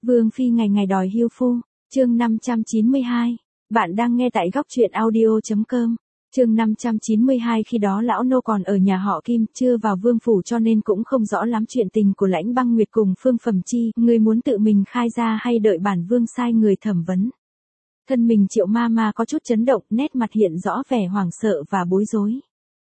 Vương phi ngày ngày đòi hưu phu, chương 592. Bạn đang nghe tại góc truyện audio.com. Chương 592. Khi đó lão nô còn ở nhà họ Kim, chưa vào vương phủ cho nên cũng không rõ lắm chuyện tình của Lãnh Băng Nguyệt cùng Phương Phẩm Chi, người muốn tự mình khai ra hay đợi bản vương sai người thẩm vấn. Thân mình Triệu ma ma có chút chấn động, nét mặt hiện rõ vẻ hoảng sợ và bối rối.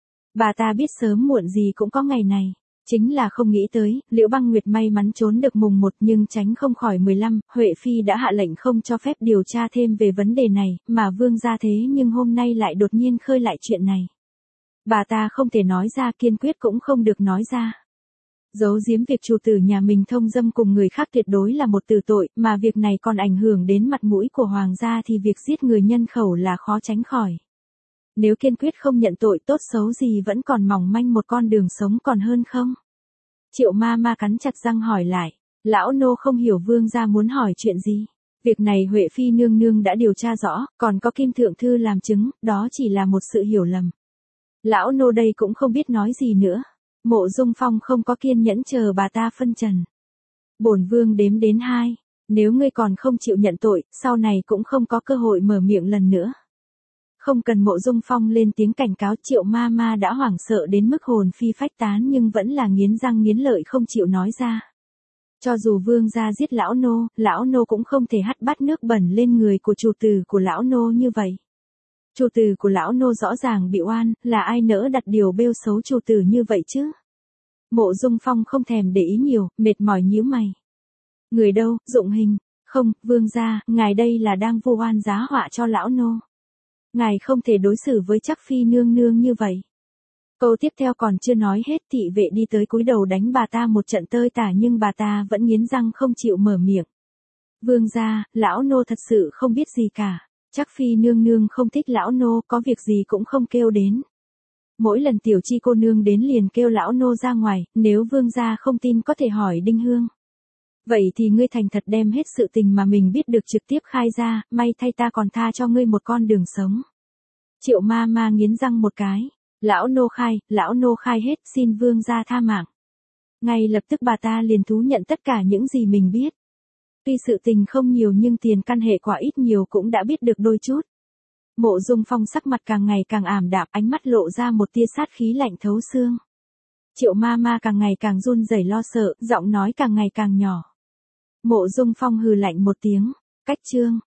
Bà ta biết sớm muộn gì cũng có ngày này. Chính là không nghĩ tới, Liễu Băng Nguyệt may mắn trốn được mùng 1 nhưng tránh không khỏi 15, Huệ Phi đã hạ lệnh không cho phép điều tra thêm về vấn đề này, mà vương gia thế nhưng hôm nay lại đột nhiên khơi lại chuyện này. Bà ta không thể nói ra, kiên quyết cũng không được nói ra. Giấu giếm việc chủ tử nhà mình thông dâm cùng người khác tuyệt đối là một tử tội, mà việc này còn ảnh hưởng đến mặt mũi của hoàng gia thì việc giết người nhân khẩu là khó tránh khỏi. Nếu kiên quyết không nhận tội, tốt xấu gì vẫn còn mỏng manh một con đường sống còn hơn không? Triệu ma ma cắn chặt răng hỏi lại. Lão nô không hiểu vương gia muốn hỏi chuyện gì. Việc này Huệ Phi nương nương đã điều tra rõ, còn có Kim thượng thư làm chứng, đó chỉ là một sự hiểu lầm. Lão nô đây cũng không biết nói gì nữa. Mộ Dung Phong không có kiên nhẫn chờ bà ta phân trần. Bổn vương đếm đến 2, nếu ngươi còn không chịu nhận tội, sau này cũng không có cơ hội mở miệng lần nữa. Không cần Mộ Dung Phong lên tiếng cảnh cáo, Triệu ma ma đã hoảng sợ đến mức hồn phi phách tán nhưng vẫn là nghiến răng nghiến lợi không chịu nói ra. Cho dù vương gia giết lão nô cũng không thể hắt bát nước bẩn lên người của chủ tử của lão nô như vậy. Chủ tử của lão nô rõ ràng bị oan, là ai nỡ đặt điều bêu xấu chủ tử như vậy chứ? Mộ Dung Phong không thèm để ý nhiều, mệt mỏi nhíu mày. Người đâu, Dụng Hình? Không, vương gia, ngài đây là đang vu oan giá họa cho lão nô. Ngài không thể đối xử với Trác Phi nương nương như vậy. Câu tiếp theo còn chưa nói hết, thị vệ đi tới cúi đầu đánh bà ta một trận tơi tả nhưng bà ta vẫn nghiến răng không chịu mở miệng. Vương gia, lão nô thật sự không biết gì cả. Trác Phi nương nương không thích lão nô, có việc gì cũng không kêu đến. Mỗi lần Tiểu Chi cô nương đến liền kêu lão nô ra ngoài, nếu vương gia không tin có thể hỏi Đinh Hương. Vậy thì ngươi thành thật đem hết sự tình mà mình biết được trực tiếp khai ra, may thay ta còn tha cho ngươi một con đường sống. Triệu ma ma nghiến răng một cái. Lão nô khai hết, xin vương gia tha mạng. Ngay lập tức bà ta liền thú nhận tất cả những gì mình biết. Tuy sự tình không nhiều nhưng tiền căn hệ quả ít nhiều cũng đã biết được đôi chút. Mộ Dung Phong sắc mặt càng ngày càng ảm đạm, ánh mắt lộ ra một tia sát khí lạnh thấu xương. Triệu ma ma càng ngày càng run rẩy lo sợ, giọng nói càng ngày càng nhỏ. Mộ Dung Phong hừ lạnh một tiếng, cách chương.